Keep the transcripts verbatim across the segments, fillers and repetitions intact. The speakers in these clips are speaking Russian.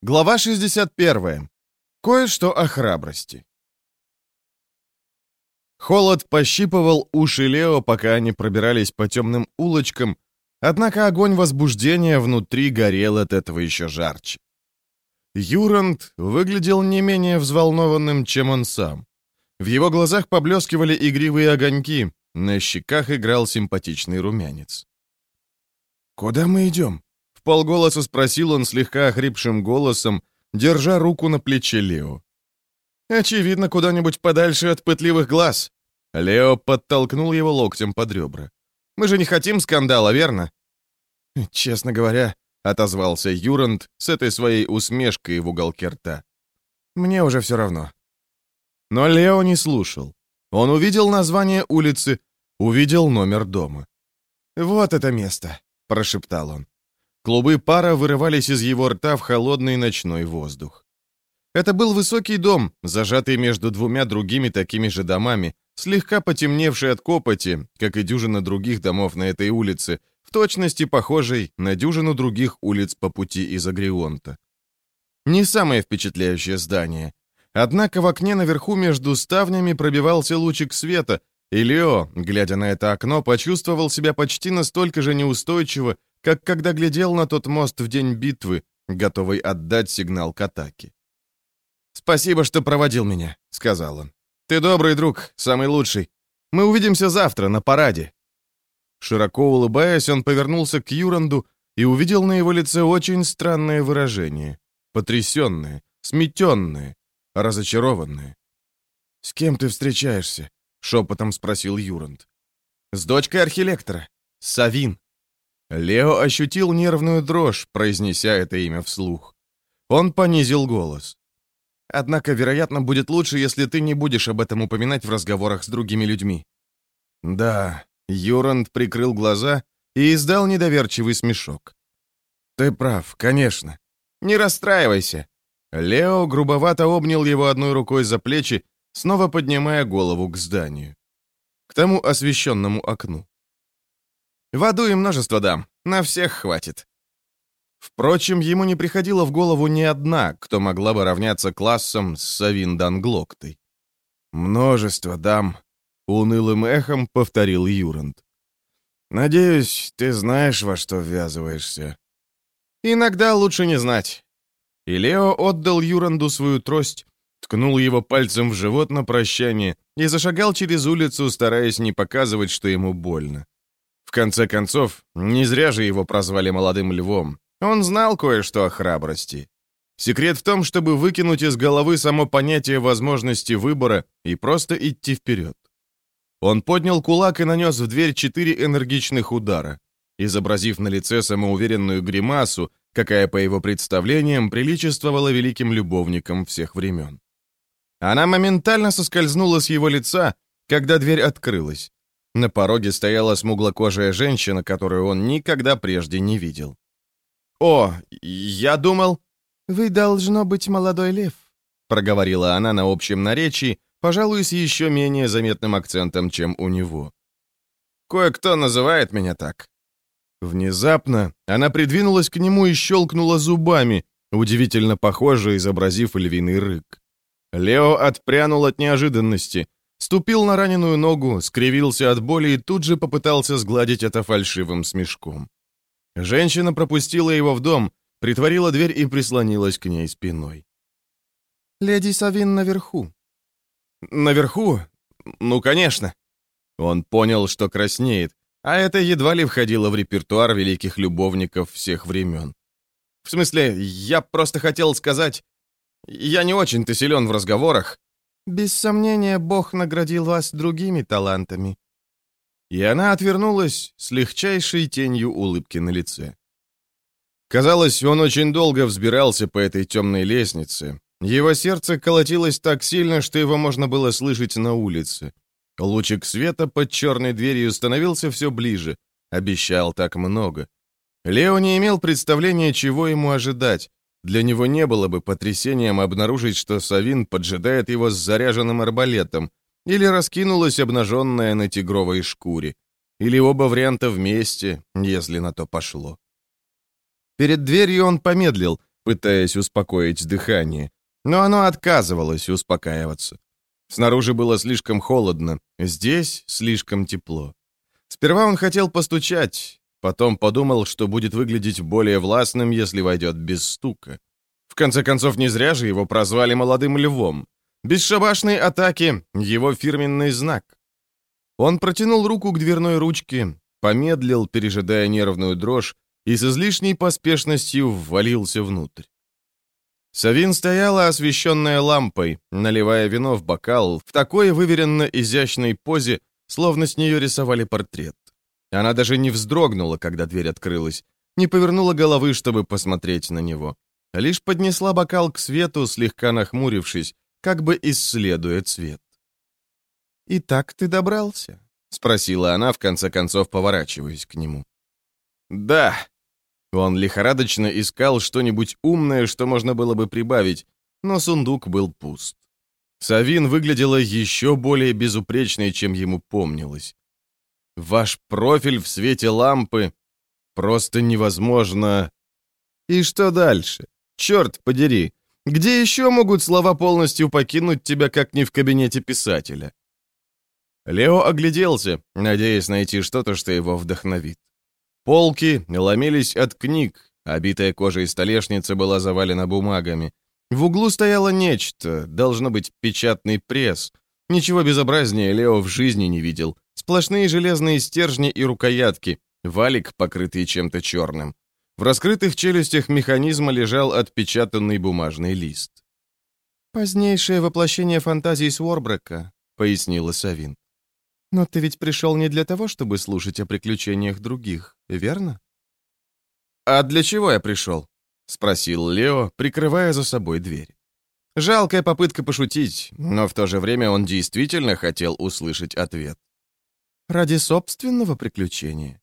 Глава шестьдесят первая. Кое-что о храбрости. Холод пощипывал уши Лео, пока они пробирались по темным улочкам, однако огонь возбуждения внутри горел от этого еще жарче. Юранд выглядел не менее взволнованным, чем он сам. В его глазах поблескивали игривые огоньки, на щеках играл симпатичный румянец. «Куда мы идем?» — вполголоса спросил он слегка охрипшим голосом, держа руку на плече Лео. «Очевидно, куда-нибудь подальше от пытливых глаз». Лео подтолкнул его локтем под ребра. «Мы же не хотим скандала, верно?» «Честно говоря», — отозвался Юранд с этой своей усмешкой в уголке рта. «Мне уже все равно». Но Лео не слушал. Он увидел название улицы, увидел номер дома. «Вот это место», — прошептал он. Клубы пара вырывались из его рта в холодный ночной воздух. Это был высокий дом, зажатый между двумя другими такими же домами, слегка потемневший от копоти, как и дюжина других домов на этой улице, в точности похожий на дюжину других улиц по пути из Агрионта. Не самое впечатляющее здание. Однако в окне наверху между ставнями пробивался лучик света, и Лео, глядя на это окно, почувствовал себя почти настолько же неустойчиво, как когда глядел на тот мост в день битвы, готовый отдать сигнал к атаке. «Спасибо, что проводил меня», — сказал он. «Ты добрый друг, самый лучший. Мы увидимся завтра на параде». Широко улыбаясь, он повернулся к Юранду и увидел на его лице очень странное выражение. Потрясенное, сметенное, разочарованное. «С кем ты встречаешься?» — шепотом спросил Юранд. «С дочкой архилектора, Савин». Лео ощутил нервную дрожь, произнеся это имя вслух. Он понизил голос. «Однако, вероятно, будет лучше, если ты не будешь об этом упоминать в разговорах с другими людьми». «Да», — Юранд прикрыл глаза и издал недоверчивый смешок. «Ты прав, конечно. Не расстраивайся». Лео грубовато обнял его одной рукой за плечи, снова поднимая голову к зданию. К тому освещенному окну. «В аду и множество дам. На всех хватит». Впрочем, ему не приходила в голову ни одна, кто могла бы равняться классом с Савин Данглоктой. «Множество дам», — унылым эхом повторил Юранд. «Надеюсь, ты знаешь, во что ввязываешься». «Иногда лучше не знать». И Лео отдал Юранду свою трость, ткнул его пальцем в живот на прощание и зашагал через улицу, стараясь не показывать, что ему больно. В конце концов, не зря же его прозвали молодым львом. Он знал кое-что о храбрости. Секрет в том, чтобы выкинуть из головы само понятие возможности выбора и просто идти вперед. Он поднял кулак и нанес в дверь четыре энергичных удара, изобразив на лице самоуверенную гримасу, какая, по его представлениям, приличествовала великим любовникам всех времен. Она моментально соскользнула с его лица, когда дверь открылась. На пороге стояла смуглокожая женщина, которую он никогда прежде не видел. «О, я думал...» «Вы, должно быть, молодой лев», — проговорила она на общем наречии, пожалуй, с еще менее заметным акцентом, чем у него. «Кое-кто называет меня так». Внезапно она придвинулась к нему и щелкнула зубами, удивительно похоже, изобразив львиный рык. Лео отпрянул от неожиданности, ступил на раненую ногу, скривился от боли и тут же попытался сгладить это фальшивым смешком. Женщина пропустила его в дом, притворила дверь и прислонилась к ней спиной. «Леди Савин наверху». «Наверху? Ну, конечно». Он понял, что краснеет, а это едва ли входило в репертуар великих любовников всех времен. «В смысле, я просто хотел сказать, я не очень-то силен в разговорах». «Без сомнения, Бог наградил вас другими талантами». И она отвернулась с легчайшей тенью улыбки на лице. Казалось, он очень долго взбирался по этой темной лестнице. Его сердце колотилось так сильно, что его можно было слышать на улице. Лучик света под черной дверью становился все ближе, обещал так много. Лео не имел представления, чего ему ожидать. Для него не было бы потрясением обнаружить, что Савин поджидает его с заряженным арбалетом, или раскинулась обнаженная на тигровой шкуре, или оба варианта вместе, если на то пошло. Перед дверью он помедлил, пытаясь успокоить дыхание, но оно отказывалось успокаиваться. Снаружи было слишком холодно, здесь слишком тепло. Сперва он хотел постучать, потом подумал, что будет выглядеть более властным, если войдет без стука. В конце концов, не зря же его прозвали молодым львом. Бесшабашные атаки — его фирменный знак. Он протянул руку к дверной ручке, помедлил, пережидая нервную дрожь, и с излишней поспешностью ввалился внутрь. Савин стояла, освещенная лампой, наливая вино в бокал в такой выверенно изящной позе, словно с нее рисовали портрет. Она даже не вздрогнула, когда дверь открылась, не повернула головы, чтобы посмотреть на него, а лишь поднесла бокал к свету, слегка нахмурившись, как бы исследуя цвет. «Итак ты добрался?» — спросила она, в конце концов поворачиваясь к нему. «Да». Он лихорадочно искал что-нибудь умное, что можно было бы прибавить, но сундук был пуст. Савин выглядела еще более безупречной, чем ему помнилось. «Ваш профиль в свете лампы просто невозможно...» «И что дальше? Черт подери! Где еще могут слова полностью покинуть тебя, как не в кабинете писателя?» Лео огляделся, надеясь найти что-то, что его вдохновит. Полки ломились от книг, обитая кожей столешница была завалена бумагами. В углу стояло нечто, должно быть печатный пресс. Ничего безобразнее Лео в жизни не видел. Сплошные железные стержни и рукоятки, валик, покрытый чем-то черным. В раскрытых челюстях механизма лежал отпечатанный бумажный лист. «Позднейшее воплощение фантазий Сворбрека», — пояснила Савин. «Но ты ведь пришел не для того, чтобы слушать о приключениях других, верно?» «А для чего я пришел?» — спросил Лео, прикрывая за собой дверь. Жалкая попытка пошутить, но в то же время он действительно хотел услышать ответ. «Ради собственного приключения».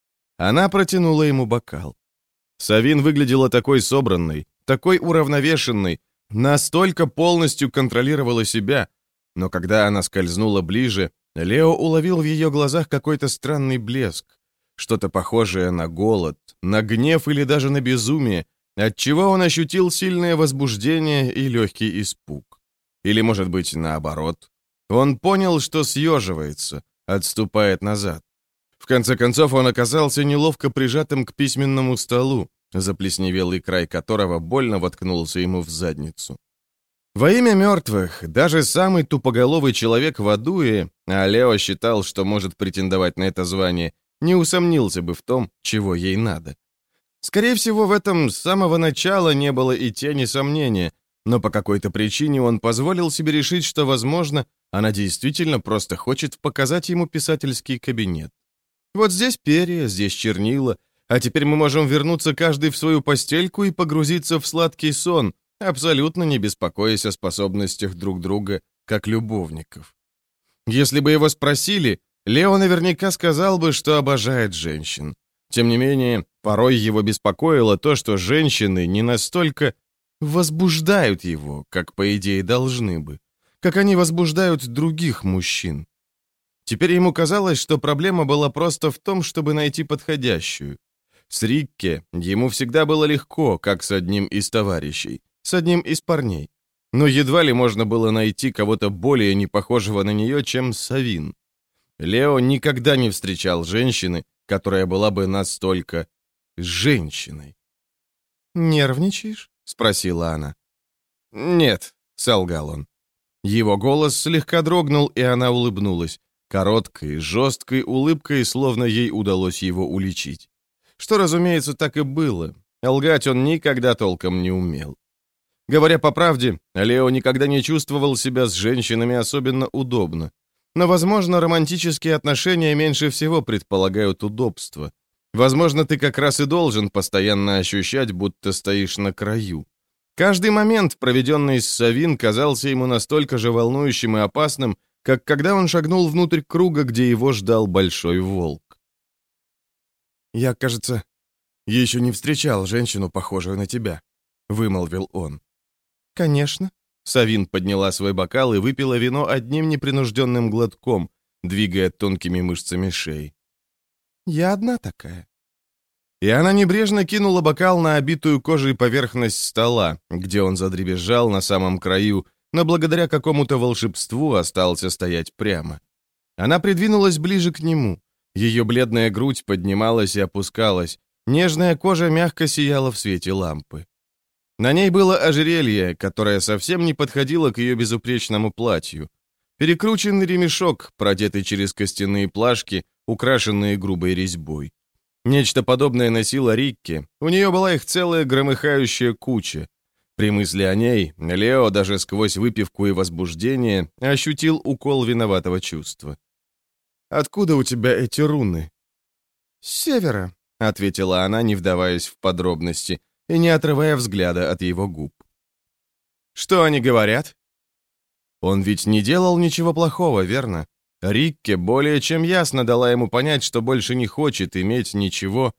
Она протянула ему бокал. Савин выглядела такой собранной, такой уравновешенной, настолько полностью контролировала себя, но когда она скользнула ближе, Лео уловил в ее глазах какой-то странный блеск, что-то похожее на голод, на гнев или даже на безумие, отчего он ощутил сильное возбуждение и легкий испуг. Или, может быть, наоборот. Он понял, что съеживается, отступает назад. В конце концов, он оказался неловко прижатым к письменному столу, заплесневелый край которого больно воткнулся ему в задницу. Во имя мертвых, даже самый тупоголовый человек в Адуе, а Лео считал, что может претендовать на это звание, не усомнился бы в том, чего ей надо. Скорее всего, в этом с самого начала не было и тени сомнения, но по какой-то причине он позволил себе решить, что, возможно, она действительно просто хочет показать ему писательский кабинет. Вот здесь перья, здесь чернила, а теперь мы можем вернуться каждый в свою постельку и погрузиться в сладкий сон, абсолютно не беспокоясь о способностях друг друга, как любовников. Если бы его спросили, Лео наверняка сказал бы, что обожает женщин. Тем не менее, порой его беспокоило то, что женщины не настолько возбуждают его, как, по идее, должны бы, как они возбуждают других мужчин. Теперь ему казалось, что проблема была просто в том, чтобы найти подходящую. С Рикке ему всегда было легко, как с одним из товарищей, с одним из парней. Но едва ли можно было найти кого-то более непохожего на нее, чем Савин. Лео никогда не встречал женщины, которая была бы настолько женщиной. «Нервничаешь?» — спросила она. «Нет», — солгал он. Его голос слегка дрогнул, и она улыбнулась, короткой, жесткой улыбкой, словно ей удалось его уличить. Что, разумеется, так и было. Лгать он никогда толком не умел. Говоря по правде, Лео никогда не чувствовал себя с женщинами особенно удобно. Но, возможно, романтические отношения меньше всего предполагают удобство. Возможно, ты как раз и должен постоянно ощущать, будто стоишь на краю. Каждый момент, проведенный с Савин, казался ему настолько же волнующим и опасным, как когда он шагнул внутрь круга, где его ждал большой волк. «Я, кажется, еще не встречал женщину, похожую на тебя», — вымолвил он. «Конечно». Савин подняла свой бокал и выпила вино одним непринужденным глотком, двигая тонкими мышцами шеи. «Я одна такая». И она небрежно кинула бокал на обитую кожей поверхность стола, где он задребезжал на самом краю, но благодаря какому-то волшебству остался стоять прямо. Она придвинулась ближе к нему. Ее бледная грудь поднималась и опускалась, нежная кожа мягко сияла в свете лампы. На ней было ожерелье, которое совсем не подходило к ее безупречному платью. Перекрученный ремешок, продетый через костяные плашки, украшенные грубой резьбой. Нечто подобное носила Рикки, у нее была их целая громыхающая куча. При мысли о ней Лео даже сквозь выпивку и возбуждение ощутил укол виноватого чувства. «Откуда у тебя эти руны?» «С севера», — ответила она, не вдаваясь в подробности и не отрывая взгляда от его губ. «Что они говорят?» Он ведь не делал ничего плохого, верно? Рикке более чем ясно дала ему понять, что больше не хочет иметь ничего.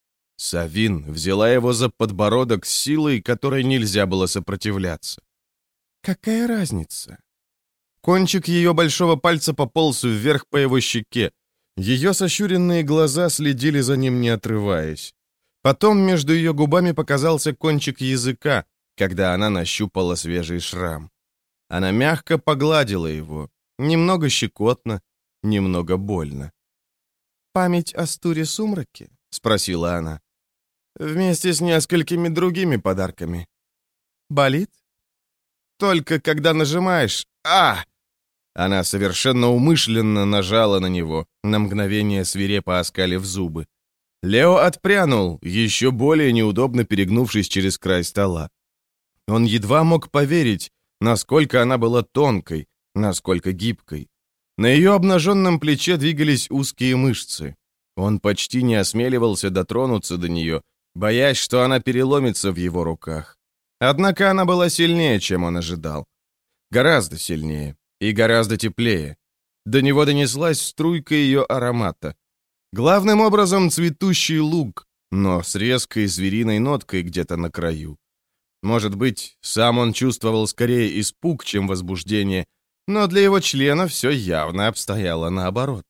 Савин взяла его за подбородок с силой, которой нельзя было сопротивляться. «Какая разница?» Кончик ее большого пальца пополз вверх по его щеке. Ее сощуренные глаза следили за ним, не отрываясь. Потом между ее губами показался кончик языка, когда она нащупала свежий шрам. Она мягко погладила его, немного щекотно, немного больно. «Память о Стуре-Сумраке?» — спросила она. «Вместе с несколькими другими подарками». «Болит?» «Только когда нажимаешь... А!» Она совершенно умышленно нажала на него, на мгновение свирепо оскалив зубы. Лео отпрянул, еще более неудобно перегнувшись через край стола. Он едва мог поверить, насколько она была тонкой, насколько гибкой. На ее обнаженном плече двигались узкие мышцы. Он почти не осмеливался дотронуться до нее, боясь, что она переломится в его руках. Однако она была сильнее, чем он ожидал. Гораздо сильнее и гораздо теплее. До него донеслась струйка ее аромата. Главным образом цветущий луг, но с резкой звериной ноткой где-то на краю. Может быть, сам он чувствовал скорее испуг, чем возбуждение, но для его члена все явно обстояло наоборот.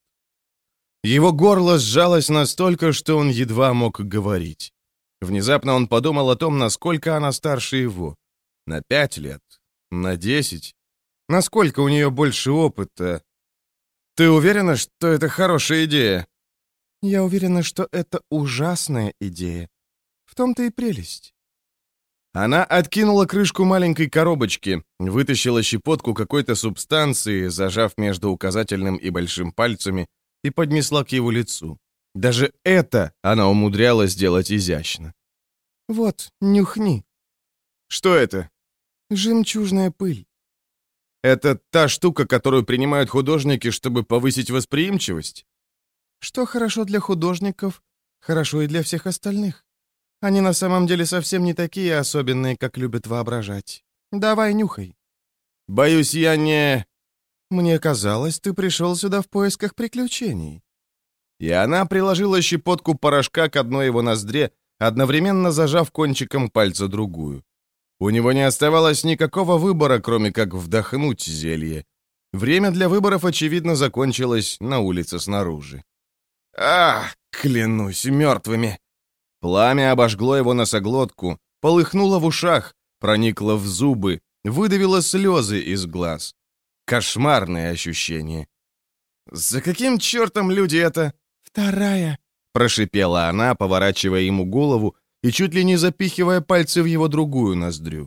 Его горло сжалось настолько, что он едва мог говорить. Внезапно он подумал о том, насколько она старше его. На пять лет, на десять. Насколько у нее больше опыта. «Ты уверена, что это хорошая идея?» «Я уверена, что это ужасная идея. В том-то и прелесть». Она откинула крышку маленькой коробочки, вытащила щепотку какой-то субстанции, зажав между указательным и большим пальцами, и поднесла к его лицу. Даже это она умудрялась сделать изящно. «Вот, нюхни». «Что это?» «Жемчужная пыль». «Это та штука, которую принимают художники, чтобы повысить восприимчивость?» «Что хорошо для художников, хорошо и для всех остальных. Они на самом деле совсем не такие особенные, как любят воображать. Давай, нюхай». «Боюсь, я не...» «Мне казалось, ты пришел сюда в поисках приключений». И она приложила щепотку порошка к одной его ноздре, одновременно зажав кончиком пальца другую. У него не оставалось никакого выбора, кроме как вдохнуть зелье. Время для выборов, очевидно, закончилось на улице снаружи. «Ах, клянусь мертвыми!» Пламя обожгло его носоглотку, полыхнуло в ушах, проникло в зубы, выдавило слезы из глаз. Кошмарное ощущение. «За каким чертом люди это...» «Вторая», — прошипела она, поворачивая ему голову и чуть ли не запихивая пальцы в его другую ноздрю.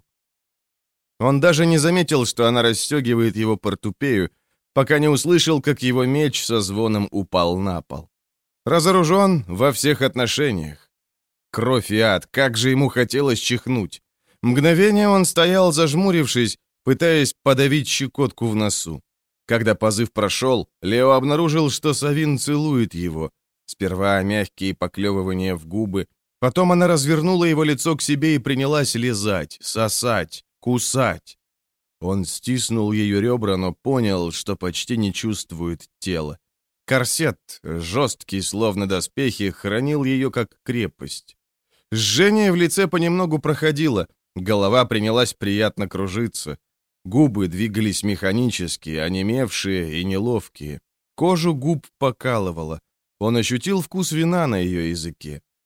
Он даже не заметил, что она расстегивает его портупею, пока не услышал, как его меч со звоном упал на пол. Разоружен во всех отношениях. Кровь и ад, как же ему хотелось чихнуть. Мгновение он стоял, зажмурившись, пытаясь подавить щекотку в носу. Когда позыв прошел, Лео обнаружил, что Савин целует его. Сперва мягкие поклевывания в губы, потом она развернула его лицо к себе и принялась лизать, сосать, кусать. Он стиснул ее ребра, но понял, что почти не чувствует тела. Корсет, жесткий, словно доспехи, хранил ее как крепость. Жжение в лице понемногу проходило, голова принялась приятно кружиться. Губы двигались механически, онемевшие и неловкие. Кожу губ покалывало. Он ощутил вкус вина на ее языке.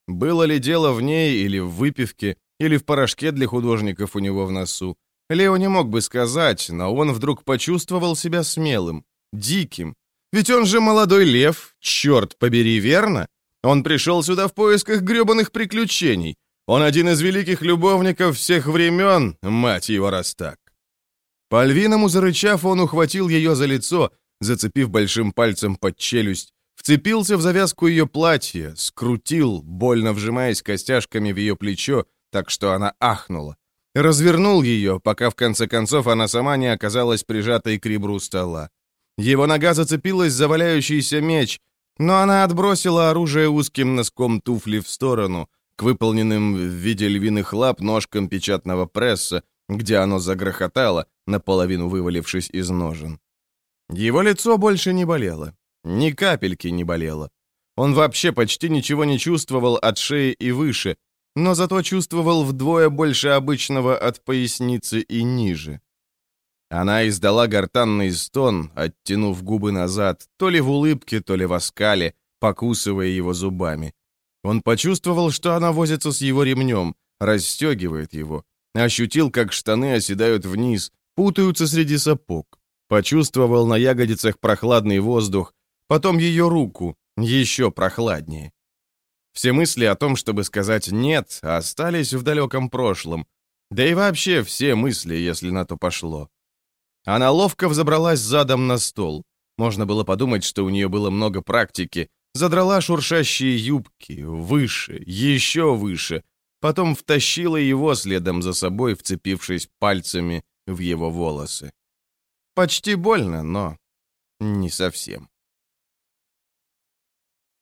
Было ли дело в ней или в выпивке, или в порошке для художников у него в носу, Лео не мог бы сказать, но он вдруг почувствовал себя смелым, диким. Ведь он же молодой лев, черт побери, верно? Он пришел сюда в поисках гребаных приключений. Он один из великих любовников всех времен, мать его раз так. По-львиному зарычав, он ухватил ее за лицо, зацепив большим пальцем под челюсть, вцепился в завязку ее платья, скрутил, больно вжимаясь костяшками в ее плечо, так что она ахнула. Развернул ее, пока в конце концов она сама не оказалась прижатой к ребру стола. Его нога зацепилась за валяющийся меч, но она отбросила оружие узким носком туфли в сторону, к выполненным в виде львиных лап ножкам печатного пресса, где оно загрохотало, наполовину вывалившись из ножен. Его лицо больше не болело. Ни капельки не болело. Он вообще почти ничего не чувствовал от шеи и выше, но зато чувствовал вдвое больше обычного от поясницы и ниже. Она издала гортанный стон, оттянув губы назад, то ли в улыбке, то ли в оскале, покусывая его зубами. Он почувствовал, что она возится с его ремнем, расстегивает его, ощутил, как штаны оседают вниз, путаются среди сапог. Почувствовал на ягодицах прохладный воздух, потом ее руку, еще прохладнее. Все мысли о том, чтобы сказать «нет», остались в далеком прошлом. Да и вообще все мысли, если на то пошло. Она ловко взобралась задом на стол. Можно было подумать, что у нее было много практики. Задрала шуршащие юбки, выше, еще выше. Потом втащила его следом за собой, вцепившись пальцами в его волосы. Почти больно, но не совсем.